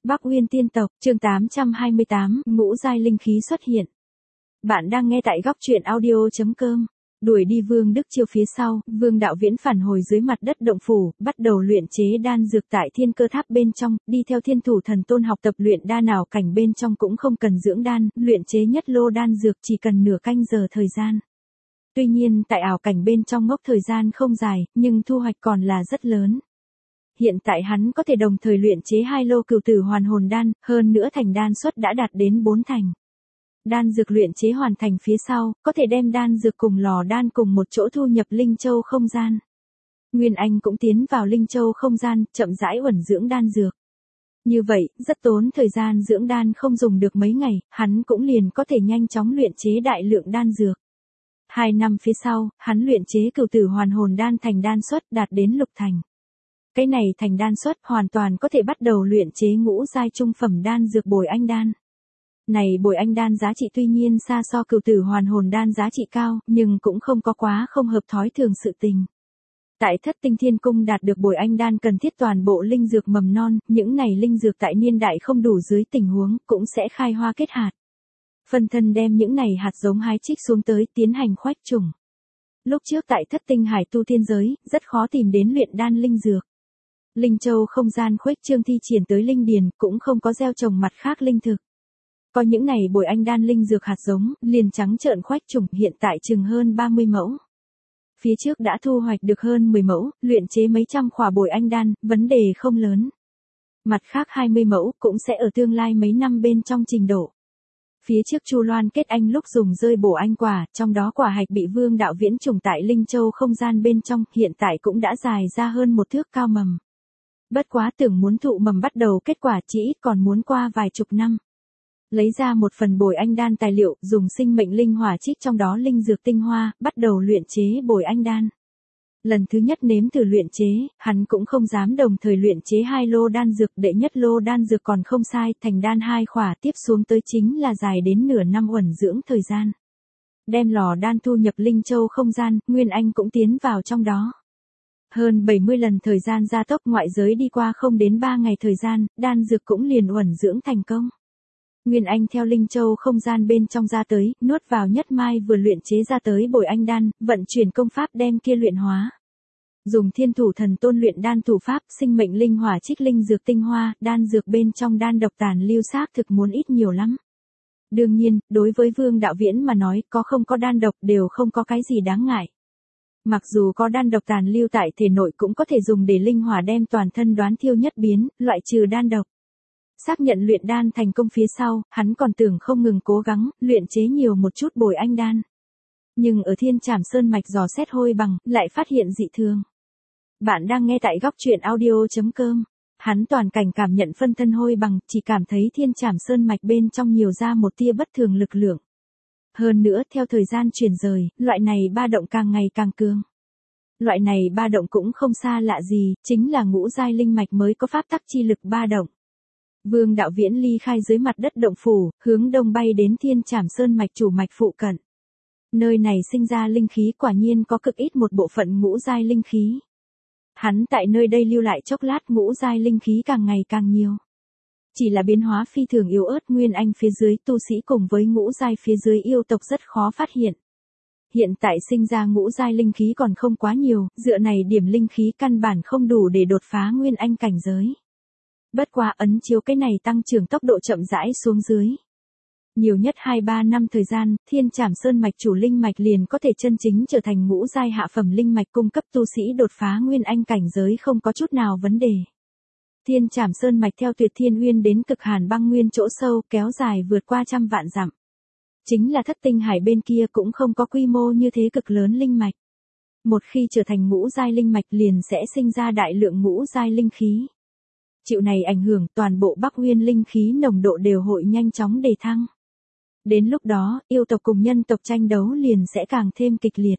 Bắc Uyên tiên tộc, chương 828, ngũ giai linh khí xuất hiện. Bạn đang nghe tại góc truyện audio.com. Đuổi đi Vương Đức Chiêu phía sau, Vương Đạo Viễn phản hồi dưới mặt đất động phủ, bắt đầu luyện chế đan dược tại thiên cơ tháp bên trong, đi theo thiên thủ thần tôn học tập luyện đan nào cảnh bên trong cũng không cần dưỡng đan, luyện chế nhất lô đan dược chỉ cần nửa canh giờ thời gian. Tuy nhiên tại ảo cảnh bên trong ngốc thời gian không dài, nhưng thu hoạch còn là rất lớn. Hiện tại hắn có thể đồng thời luyện chế 2 lô cửu tử hoàn hồn đan, hơn nữa thành đan suất đã đạt đến 4 thành. Đan dược luyện chế hoàn thành phía sau, có thể đem đan dược cùng lò đan cùng một chỗ thu nhập Linh Châu không gian. Nguyên Anh cũng tiến vào Linh Châu không gian, chậm rãi uẩn dưỡng đan dược. Như vậy, rất tốn thời gian dưỡng đan không dùng được mấy ngày, hắn cũng liền có thể nhanh chóng luyện chế đại lượng đan dược. 2 năm phía sau, hắn luyện chế cửu tử hoàn hồn đan thành đan suất đạt đến lục thành. Cái này thành đan suất hoàn toàn có thể bắt đầu luyện chế ngũ giai trung phẩm đan dược bồi anh đan. Này bồi anh đan giá trị tuy nhiên xa so cửu tử hoàn hồn đan giá trị cao, nhưng cũng không có quá không hợp thói thường sự tình. Tại Thất Tinh Thiên Cung đạt được bồi anh đan cần thiết toàn bộ linh dược mầm non, những này linh dược tại niên đại không đủ dưới tình huống, cũng sẽ khai hoa kết hạt. Phân thân đem những này hạt giống hái trích xuống tới tiến hành khoách trùng. Lúc trước tại Thất Tinh Hải tu thiên giới, rất khó tìm đến luyện đan linh dược. Linh Châu không gian khuếch trương thi triển tới linh điền, cũng không có gieo trồng mặt khác linh thực. Có những này bồi anh đan linh dược hạt giống, liền trắng trợn khoách trùng hiện tại chừng hơn 30 mẫu. Phía trước đã thu hoạch được hơn 10 mẫu, luyện chế mấy trăm khỏa bồi anh đan, vấn đề không lớn. Mặt khác 20 mẫu cũng sẽ ở tương lai mấy năm bên trong trình độ. Phía trước Chu Loan kết anh lúc dùng rơi bổ anh quả, trong đó quả hạch bị Vương Đạo Viễn trùng tại Linh Châu không gian bên trong, hiện tại cũng đã dài ra hơn 1 thước cao mầm. Bất quá tưởng muốn thụ mầm bắt đầu kết quả chỉ ít còn muốn qua vài chục năm. Lấy ra một phần bồi anh đan tài liệu, dùng sinh mệnh linh hỏa trích trong đó linh dược tinh hoa, bắt đầu luyện chế bồi anh đan. Lần thứ nhất nếm thử luyện chế, hắn cũng không dám đồng thời luyện chế 2 lô đan dược, đệ nhất lô đan dược còn không sai, thành đan 2 khỏa tiếp xuống tới chính là dài đến nửa năm uẩn dưỡng thời gian. Đem lò đan thu nhập Linh Châu không gian, Nguyên Anh cũng tiến vào trong đó. Hơn 70 lần thời gian gia tốc ngoại giới đi qua không đến 3 ngày thời gian, đan dược cũng liền uẩn dưỡng thành công. Nguyên Anh theo Linh Châu không gian bên trong ra tới, nuốt vào nhất mai vừa luyện chế ra tới bồi anh đan, vận chuyển công pháp đem kia luyện hóa. Dùng thiên thủ thần tôn luyện đan thủ pháp, sinh mệnh linh hỏa trích linh dược tinh hoa, đan dược bên trong đan độc tàn lưu xác thực muốn ít nhiều lắm. Đương nhiên, đối với Vương Đạo Viễn mà nói, có không có đan độc đều không có cái gì đáng ngại. Mặc dù có đan độc tàn lưu tại thể nội cũng có thể dùng để linh hỏa đem toàn thân đoán thiêu nhất biến, loại trừ đan độc. Xác nhận luyện đan thành công phía sau, hắn còn tưởng không ngừng cố gắng, luyện chế nhiều một chút bồi anh đan. Nhưng ở Thiên Trảm Sơn mạch dò xét hôi bằng, lại phát hiện dị thường. Bạn đang nghe tại góc truyện audio.com. Hắn toàn cảnh cảm nhận phân thân hôi bằng, chỉ cảm thấy Thiên Trảm Sơn mạch bên trong nhiều ra một tia bất thường lực lượng. Hơn nữa, theo thời gian chuyển rời, loại này ba động càng ngày càng cường. Loại này ba động cũng không xa lạ gì, chính là ngũ giai linh mạch mới có pháp tắc chi lực ba động. Vương Đạo Viễn ly khai dưới mặt đất động phủ, hướng đông bay đến Thiên Trảm Sơn mạch chủ mạch phụ cận. Nơi này sinh ra linh khí quả nhiên có cực ít một bộ phận ngũ giai linh khí. Hắn tại nơi đây lưu lại chốc lát ngũ giai linh khí càng ngày càng nhiều. Chỉ là biến hóa phi thường yếu ớt Nguyên Anh phía dưới tu sĩ cùng với ngũ giai phía dưới yêu tộc rất khó phát hiện. Hiện tại sinh ra ngũ giai linh khí còn không quá nhiều, dựa này điểm linh khí căn bản không đủ để đột phá Nguyên Anh cảnh giới. Bất quá ấn chiếu cái này tăng trưởng tốc độ chậm rãi xuống dưới. Nhiều nhất 2-3 năm thời gian, Thiên Trảm Sơn mạch chủ linh mạch liền có thể chân chính trở thành ngũ giai hạ phẩm linh mạch cung cấp tu sĩ đột phá Nguyên Anh cảnh giới không có chút nào vấn đề. Thiên Trảm Sơn mạch theo Tuyệt Thiên Uyên đến Cực Hàn Băng Nguyên chỗ sâu, kéo dài vượt qua trăm vạn dặm. Chính là Thất Tinh Hải bên kia cũng không có quy mô như thế cực lớn linh mạch. Một khi trở thành ngũ giai linh mạch liền sẽ sinh ra đại lượng ngũ giai linh khí. Chịu này ảnh hưởng, toàn bộ Bắc Uyên linh khí nồng độ đều hội nhanh chóng đề thăng. Đến lúc đó, yêu tộc cùng nhân tộc tranh đấu liền sẽ càng thêm kịch liệt.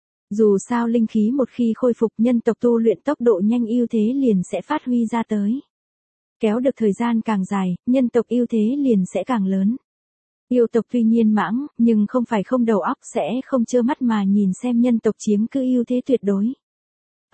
Dù sao linh khí một khi khôi phục, nhân tộc tu luyện tốc độ nhanh ưu thế liền sẽ phát huy ra tới. Kéo được thời gian càng dài, nhân tộc ưu thế liền sẽ càng lớn. Yêu tộc tuy nhiên mãng, nhưng không phải không đầu óc, sẽ không trơ mắt mà nhìn xem nhân tộc chiếm cứ ưu thế tuyệt đối.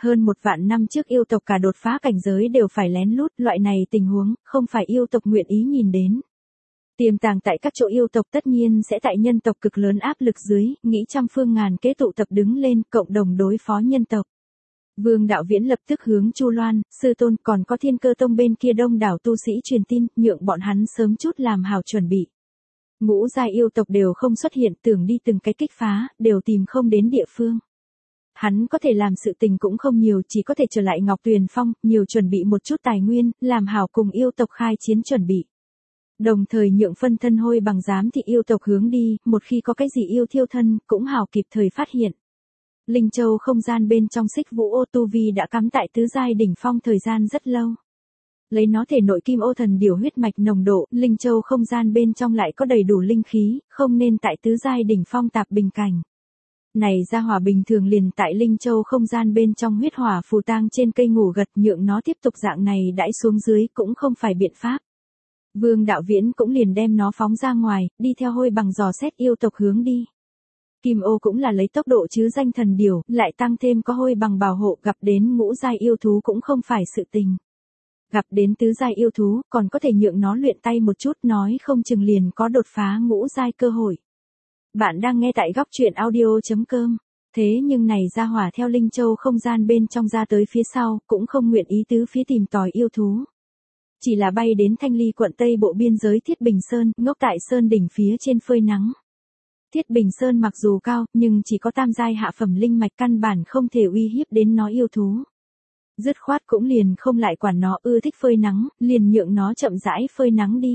Hơn 1 vạn năm trước yêu tộc cả đột phá cảnh giới đều phải lén lút, loại này tình huống, không phải yêu tộc nguyện ý nhìn đến. Tiềm tàng tại các chỗ yêu tộc tất nhiên sẽ tại nhân tộc cực lớn áp lực dưới, nghĩ trăm phương ngàn kế tụ tập đứng lên, cộng đồng đối phó nhân tộc. Vương Đạo Viễn lập tức hướng Chu Loan, sư tôn còn có Thiên Cơ Tông bên kia đông đảo tu sĩ truyền tin, nhượng bọn hắn sớm chút làm hảo chuẩn bị. Ngũ giai yêu tộc đều không xuất hiện, tưởng đi từng cái kích phá, đều tìm không đến địa phương. Hắn có thể làm sự tình cũng không nhiều, chỉ có thể trở lại Ngọc Tuyền Phong, nhiều chuẩn bị một chút tài nguyên, làm hảo cùng yêu tộc khai chiến chuẩn bị. Đồng thời nhượng phân thân Hôi Bằng giám thị yêu tộc hướng đi, một khi có cái gì yêu thiêu thân, cũng hảo kịp thời phát hiện. Linh Châu không gian bên trong Xích Vũ Ô tu vi đã cắm tại tứ giai đỉnh phong thời gian rất lâu. Lấy nó thể nội Kim Ô thần điểu huyết mạch nồng độ, Linh Châu không gian bên trong lại có đầy đủ linh khí, không nên tại tứ giai đỉnh phong tạp bình cảnh. Này ra hỏa bình thường liền tại Linh Châu không gian bên trong huyết hỏa phù tang trên cây ngủ gật, nhượng nó tiếp tục dạng này đãi xuống dưới cũng không phải biện pháp. Vương Đạo Viễn cũng liền đem nó phóng ra ngoài, đi theo Hôi Bằng dò xét yêu tộc hướng đi. Kim Ô cũng là lấy tốc độ chứ danh thần điểu, lại tăng thêm có Hôi Bằng bảo hộ, gặp đến ngũ giai yêu thú cũng không phải sự tình. Gặp đến tứ giai yêu thú, còn có thể nhượng nó luyện tay một chút, nói không chừng liền có đột phá ngũ giai cơ hội. Bạn đang nghe tại góc truyện audio.com. Thế nhưng này ra hỏa theo Linh Châu không gian bên trong ra tới phía sau, cũng không nguyện ý tứ phía tìm tòi yêu thú. Chỉ là bay đến Thanh Ly quận Tây Bộ biên giới Thiết Bình Sơn, ngốc tại sơn đỉnh phía trên phơi nắng. Thiết Bình Sơn mặc dù cao, nhưng chỉ có tam giai hạ phẩm linh mạch, căn bản không thể uy hiếp đến nó yêu thú. Dứt khoát cũng liền không lại quản nó ưa thích phơi nắng, liền nhượng nó chậm rãi phơi nắng đi.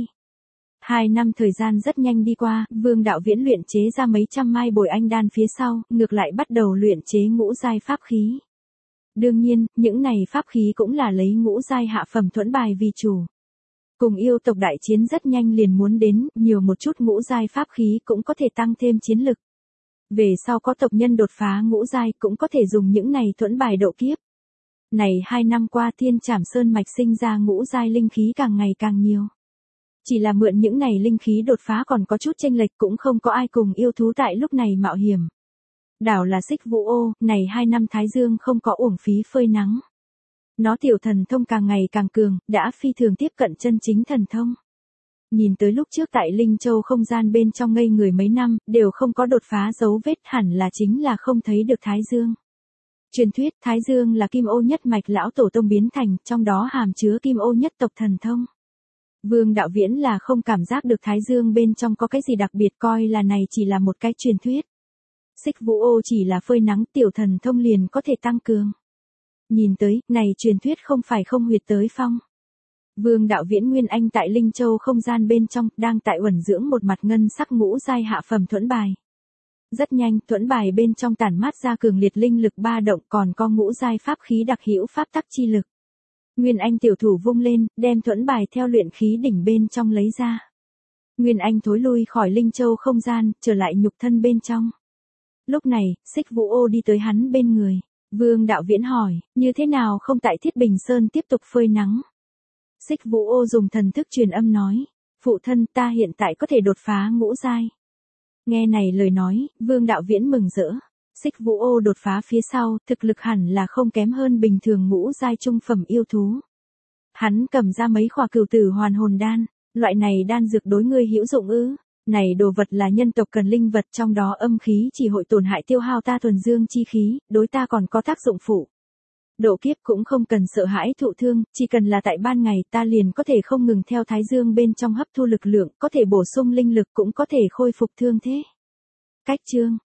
2 năm thời gian rất nhanh đi qua, Vương Đạo Viễn luyện chế ra mấy trăm mai bồi anh đan phía sau, ngược lại bắt đầu luyện chế ngũ giai pháp khí. Đương nhiên, những này pháp khí cũng là lấy ngũ giai hạ phẩm thuẫn bài vì chủ. Cùng yêu tộc đại chiến rất nhanh liền muốn đến, nhiều một chút ngũ giai pháp khí cũng có thể tăng thêm chiến lực. Về sau có tộc nhân đột phá ngũ giai cũng có thể dùng những này thuẫn bài độ kiếp. Này 2 năm qua Thiên Trảm Sơn mạch sinh ra ngũ giai linh khí càng ngày càng nhiều. Chỉ là mượn những này linh khí đột phá còn có chút chênh lệch, cũng không có ai cùng yêu thú tại lúc này mạo hiểm. Đảo là Xích Vũ Ô, này 2 năm Thái Dương không có uổng phí phơi nắng. Nó tiểu thần thông càng ngày càng cường, đã phi thường tiếp cận chân chính thần thông. Nhìn tới lúc trước tại Linh Châu không gian bên trong ngây người mấy năm, đều không có đột phá dấu vết, hẳn là chính là không thấy được Thái Dương. Truyền thuyết Thái Dương là Kim Ô nhất mạch lão tổ tông biến thành, trong đó hàm chứa Kim Ô nhất tộc thần thông. Vương Đạo Viễn là không cảm giác được Thái Dương bên trong có cái gì đặc biệt, coi là này chỉ là một cái truyền thuyết. Xích Vũ Ô chỉ là phơi nắng, tiểu thần thông liền có thể tăng cường. Nhìn tới, này truyền thuyết không phải không huyệt tới phong. Vương Đạo Viễn Nguyên Anh tại Linh Châu không gian bên trong, đang tại uẩn dưỡng một mặt ngân sắc ngũ giai hạ phẩm thuẫn bài. Rất nhanh, thuẫn bài bên trong tản mát ra cường liệt linh lực ba động, còn có ngũ giai pháp khí đặc hữu pháp tắc chi lực. Nguyên Anh tiểu thủ vung lên, đem thuẫn bài theo luyện khí đỉnh bên trong lấy ra. Nguyên Anh thối lui khỏi Linh Châu không gian, trở lại nhục thân bên trong. Lúc này, Xích Vũ Ô đi tới hắn bên người. Vương Đạo Viễn hỏi, như thế nào không tại Thiết Bình Sơn tiếp tục phơi nắng? Xích Vũ Ô dùng thần thức truyền âm nói, phụ thân, ta hiện tại có thể đột phá ngũ giai. Nghe này lời nói, Vương Đạo Viễn mừng rỡ. Xích Vũ Ô đột phá phía sau, thực lực hẳn là không kém hơn bình thường ngũ giai trung phẩm yêu thú. Hắn cầm ra mấy khỏa cửu tử hoàn hồn đan, loại này đan dược đối ngươi hữu dụng ư? Này đồ vật là nhân tộc cần linh vật, trong đó âm khí chỉ hội tổn hại tiêu hao ta thuần dương chi khí, đối ta còn có tác dụng phụ. Độ kiếp cũng không cần sợ hãi thụ thương, chỉ cần là tại ban ngày ta liền có thể không ngừng theo Thái Dương bên trong hấp thu lực lượng, có thể bổ sung linh lực, cũng có thể khôi phục thương thế. Cách chương